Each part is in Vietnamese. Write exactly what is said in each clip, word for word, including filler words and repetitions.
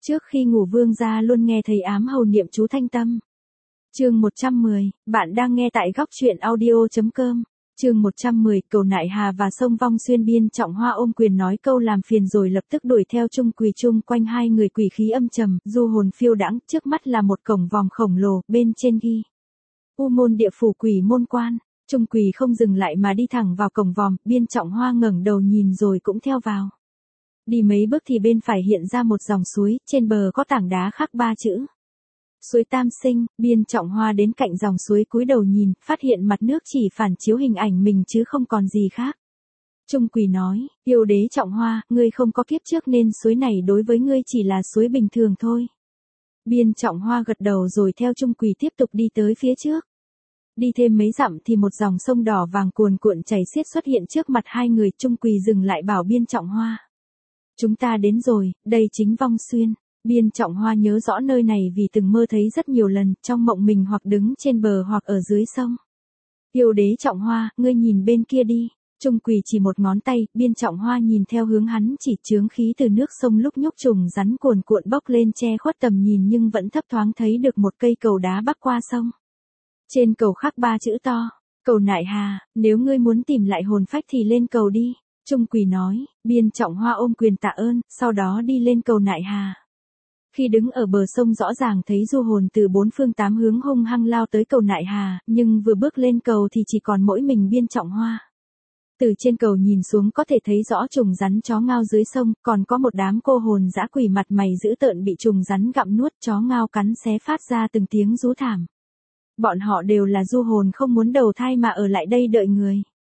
Trước khi ngủ vương gia luôn nghe thấy ám hầu niệm chú thanh tâm. Chương một trăm mười, bạn đang nghe tại góc truyện audio chấm com. Chương một trăm mười, Cầu Nại Hà và sông Vong Xuyên. Biên Trọng Hoa ôm quyền nói câu làm phiền rồi lập tức đuổi theo Chung Quỳ. Chung quanh hai người quỷ khí âm trầm, du hồn phiêu đãng, trước mắt là một cổng vòm khổng lồ, bên trên ghi U môn địa phủ quỷ môn quan. Chung Quỳ không dừng lại mà đi thẳng vào cổng vòm, Biên Trọng Hoa ngẩng đầu nhìn rồi cũng theo vào. Đi mấy bước thì bên phải hiện ra một dòng suối, trên bờ có tảng đá khắc ba chữ Suối Tam Sinh. Biên Trọng Hoa đến cạnh dòng suối cúi đầu nhìn, phát hiện mặt nước chỉ phản chiếu hình ảnh mình chứ không còn gì khác. Chung Quỳ nói, yêu đế Trọng Hoa, ngươi không có kiếp trước nên suối này đối với ngươi chỉ là suối bình thường thôi. Biên Trọng Hoa gật đầu rồi theo Chung Quỳ tiếp tục đi tới phía trước. Đi thêm mấy dặm thì một dòng sông đỏ vàng cuồn cuộn chảy xiết xuất hiện trước mặt hai người. Chung Quỳ dừng lại bảo Biên Trọng Hoa, chúng ta đến rồi, đây chính Vong Xuyên. Biên Trọng Hoa nhớ rõ nơi này vì từng mơ thấy rất nhiều lần, trong mộng mình hoặc đứng trên bờ hoặc ở dưới sông. Yêu đế Trọng Hoa, ngươi nhìn bên kia đi. Chung Quỳ chỉ một ngón tay, Biên Trọng Hoa nhìn theo hướng hắn chỉ, chướng khí từ nước sông lúc nhúc trùng rắn cuồn cuộn bốc lên che khuất tầm nhìn nhưng vẫn thấp thoáng thấy được một cây cầu đá bắc qua sông. Trên cầu khắc ba chữ to, Cầu Nại Hà, nếu ngươi muốn tìm lại hồn phách thì lên cầu đi. Chung Quỳ nói. Biên Trọng Hoa ôm quyền tạ ơn, sau đó đi lên Cầu Nại Hà. Khi đứng ở bờ sông rõ ràng thấy du hồn từ bốn phương tám hướng hung hăng lao tới Cầu Nại Hà, nhưng vừa bước lên cầu thì chỉ còn mỗi mình Biên Trọng Hoa. Từ trên cầu nhìn xuống có thể thấy rõ trùng rắn chó ngao dưới sông, còn có một đám cô hồn dã quỷ mặt mày dữ tợn bị trùng rắn gặm nuốt, chó ngao cắn xé phát ra từng tiếng rú thảm. Bọn họ đều là du hồn không muốn đầu thai mà ở lại đây đợi người.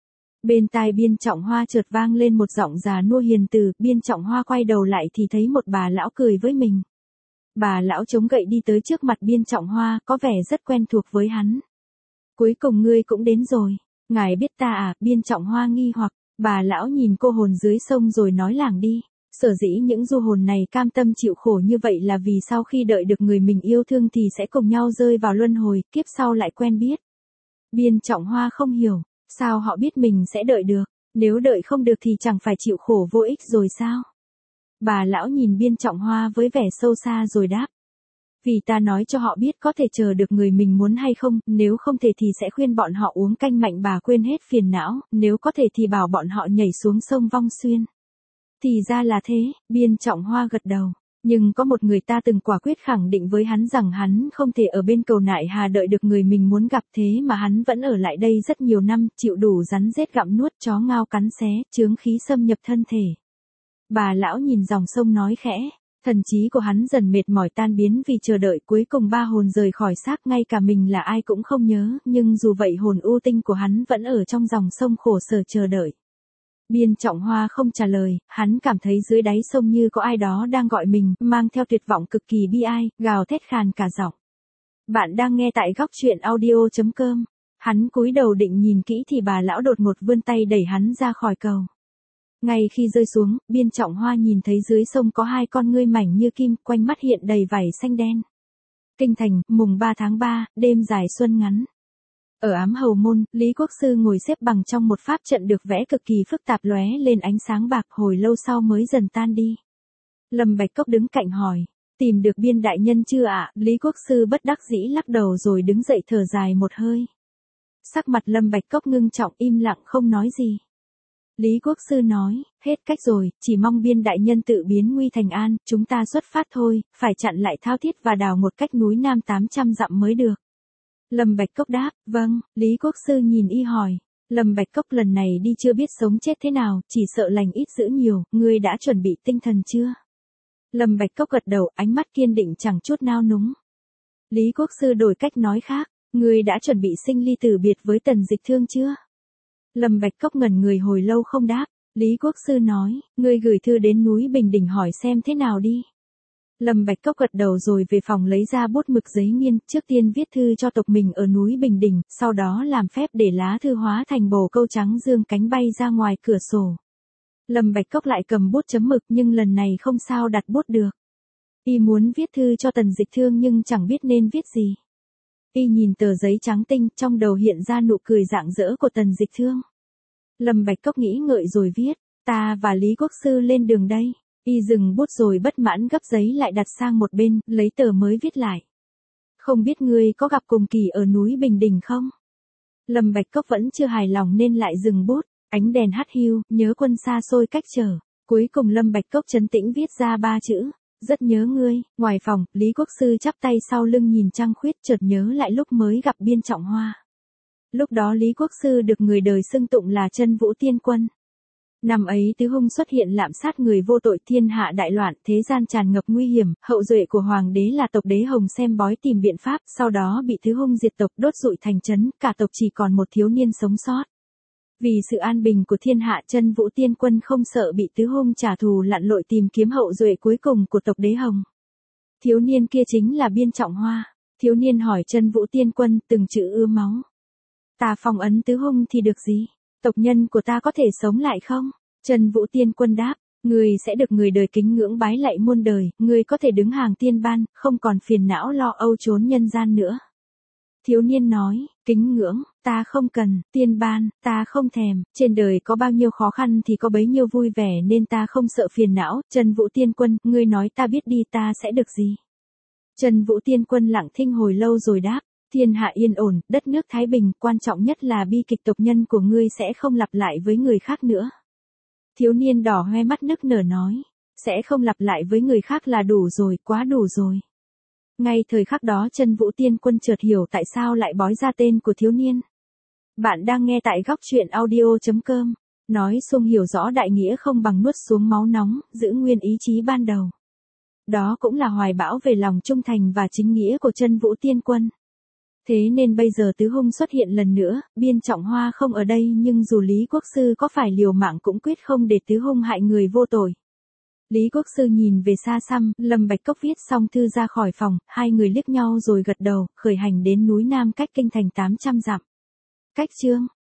Bên tai Biên Trọng Hoa chợt vang lên một giọng già nua hiền từ. Biên Trọng Hoa quay đầu lại thì thấy một bà lão cười với mình. Bà lão chống gậy đi tới trước mặt Biên Trọng Hoa, có vẻ rất quen thuộc với hắn. Cuối cùng ngươi cũng đến rồi. Ngài biết ta à? Biên Trọng Hoa nghi hoặc. Bà lão nhìn cô hồn dưới sông rồi nói làng đi. Sở dĩ những du hồn này cam tâm chịu khổ như vậy là vì sau khi đợi được người mình yêu thương thì sẽ cùng nhau rơi vào luân hồi, kiếp sau lại quen biết. Biên Trọng Hoa không hiểu. Sao họ biết mình sẽ đợi được? Nếu đợi không được thì chẳng phải chịu khổ vô ích rồi sao? Bà lão nhìn Biên Trọng Hoa với vẻ sâu xa rồi đáp. Vì ta nói cho họ biết có thể chờ được người mình muốn hay không, nếu không thể thì sẽ khuyên bọn họ uống canh mạnh bà quên hết phiền não, nếu có thể thì bảo bọn họ nhảy xuống sông Vong Xuyên. Thì ra là thế, Biên Trọng Hoa gật đầu. Nhưng có một người ta từng quả quyết khẳng định với hắn rằng hắn không thể ở bên Cầu Nại Hà đợi được người mình muốn gặp, thế mà hắn vẫn ở lại đây rất nhiều năm, chịu đủ rắn rết gặm nuốt, chó ngao cắn xé, chướng khí xâm nhập thân thể. Bà lão nhìn dòng sông nói khẽ, thần trí của hắn dần mệt mỏi tan biến vì chờ đợi, cuối cùng ba hồn rời khỏi xác, ngay cả mình là ai cũng không nhớ, nhưng dù vậy hồn u tinh của hắn vẫn ở trong dòng sông khổ sở chờ đợi. Biên Trọng Hoa không trả lời, hắn cảm thấy dưới đáy sông như có ai đó đang gọi mình, mang theo tuyệt vọng cực kỳ bi ai, gào thét khàn cả giọng. Bạn đang nghe tại góc truyện audio chấm com. Hắn cúi đầu định nhìn kỹ thì bà lão đột ngột vươn tay đẩy hắn ra khỏi cầu. Ngay khi rơi xuống, Biên Trọng Hoa nhìn thấy dưới sông có hai con ngươi mảnh như kim, quanh mắt hiện đầy vảy xanh đen. Kinh thành, mùng ba tháng ba, đêm dài xuân ngắn. Ở ám hầu môn, Lý Quốc Sư ngồi xếp bằng trong một pháp trận được vẽ cực kỳ phức tạp lóe lên ánh sáng bạc, hồi lâu sau mới dần tan đi. Lâm Bạch Cốc đứng cạnh hỏi, tìm được Biên đại nhân chưa ạ? Lý Quốc Sư bất đắc dĩ lắc đầu rồi đứng dậy thở dài một hơi. Sắc mặt Lâm Bạch Cốc ngưng trọng im lặng không nói gì. Lý Quốc Sư nói, hết cách rồi, chỉ mong Biên đại nhân tự biến nguy thành an, chúng ta xuất phát thôi, phải chặn lại Thao Thiết và đào một cách núi Nam tám trăm dặm mới được. Lâm Bạch Cốc đáp, vâng. Lý Quốc Sư nhìn y hỏi, Lâm Bạch Cốc lần này đi chưa biết sống chết thế nào, chỉ sợ lành ít dữ nhiều, ngươi đã chuẩn bị tinh thần chưa? Lâm Bạch Cốc gật đầu, ánh mắt kiên định chẳng chút nao núng. Lý Quốc Sư đổi cách nói khác, ngươi đã chuẩn bị sinh ly tử biệt với Tần Dịch Thương chưa? Lâm Bạch Cốc ngẩn người hồi lâu không đáp. Lý Quốc Sư nói, ngươi gửi thư đến núi Bình Đỉnh hỏi xem thế nào đi. Lâm Bạch Cốc gật đầu rồi về phòng lấy ra bút mực giấy nghiên, trước tiên viết thư cho tộc mình ở núi Bình Đỉnh, sau đó làm phép để lá thư hóa thành bồ câu trắng dương cánh bay ra ngoài cửa sổ. Lâm Bạch Cốc lại cầm bút chấm mực nhưng lần này không sao đặt bút được. Y muốn viết thư cho Tần Dịch Thương nhưng chẳng biết nên viết gì. Y nhìn tờ giấy trắng tinh, trong đầu hiện ra nụ cười rạng rỡ của Tần Dịch Thương. Lâm Bạch Cốc nghĩ ngợi rồi viết, ta và Lý Quốc Sư lên đường đây. Y dừng bút rồi bất mãn gấp giấy lại đặt sang một bên, lấy tờ mới viết lại. Không biết ngươi có gặp cùng kỳ ở núi Bình Đình không? Lâm Bạch Cốc vẫn chưa hài lòng nên lại dừng bút, ánh đèn hắt hiu, nhớ quân xa xôi cách trở. Cuối cùng Lâm Bạch Cốc trấn tĩnh viết ra ba chữ, rất nhớ ngươi. Ngoài phòng, Lý Quốc Sư chắp tay sau lưng nhìn trăng khuyết, chợt nhớ lại lúc mới gặp Biên Trọng Hoa. Lúc đó Lý Quốc Sư được người đời xưng tụng là Chân Vũ Tiên Quân. Năm ấy Tứ Hung xuất hiện lạm sát người vô tội, thiên hạ đại loạn, thế gian tràn ngập nguy hiểm, hậu duệ của hoàng đế là tộc Đế Hồng xem bói tìm biện pháp, sau đó bị Tứ Hung diệt tộc, đốt rụi thành trấn, cả tộc chỉ còn một thiếu niên sống sót. Vì sự an bình của thiên hạ, Chân Vũ Tiên Quân không sợ bị Tứ Hung trả thù, lặn lội tìm kiếm hậu duệ cuối cùng của tộc Đế Hồng. Thiếu niên kia chính là Biên Trọng Hoa. Thiếu niên hỏi Chân Vũ Tiên Quân, từng chữ ưa máu. Ta phong ấn Tứ Hung thì được gì? Tộc nhân của ta có thể sống lại không? Chân Vũ Tiên Quân đáp, ngươi sẽ được người đời kính ngưỡng bái lạy muôn đời, ngươi có thể đứng hàng tiên ban, không còn phiền não lo âu trốn nhân gian nữa. Thiếu niên nói, kính ngưỡng, ta không cần, tiên ban, ta không thèm, trên đời có bao nhiêu khó khăn thì có bấy nhiêu vui vẻ nên ta không sợ phiền não. Chân Vũ Tiên Quân, ngươi nói ta biết đi ta sẽ được gì? Chân Vũ Tiên Quân lặng thinh hồi lâu rồi đáp, thiên hạ yên ổn, đất nước thái bình, quan trọng nhất là bi kịch tộc nhân của ngươi sẽ không lặp lại với người khác nữa. Thiếu niên đỏ hoe mắt nức nở nói, sẽ không lặp lại với người khác là đủ rồi, quá đủ rồi. Ngay thời khắc đó Chân Vũ Tiên Quân chợt hiểu tại sao lại bói ra tên của thiếu niên. Bạn đang nghe tại góc truyện audio chấm com. Nói xung hiểu rõ đại nghĩa không bằng nuốt xuống máu nóng, giữ nguyên ý chí ban đầu. Đó cũng là hoài bão về lòng trung thành và chính nghĩa của Chân Vũ Tiên Quân. Thế nên bây giờ Tứ Hung xuất hiện lần nữa, Biên Trọng Hoa không ở đây nhưng dù Lý Quốc Sư có phải liều mạng cũng quyết không để Tứ Hung hại người vô tội. Lý Quốc Sư nhìn về xa xăm, Lâm Bạch Cốc viết xong thư ra khỏi phòng, hai người liếc nhau rồi gật đầu, khởi hành đến núi Nam cách kinh thành tám trăm dặm. Cách chương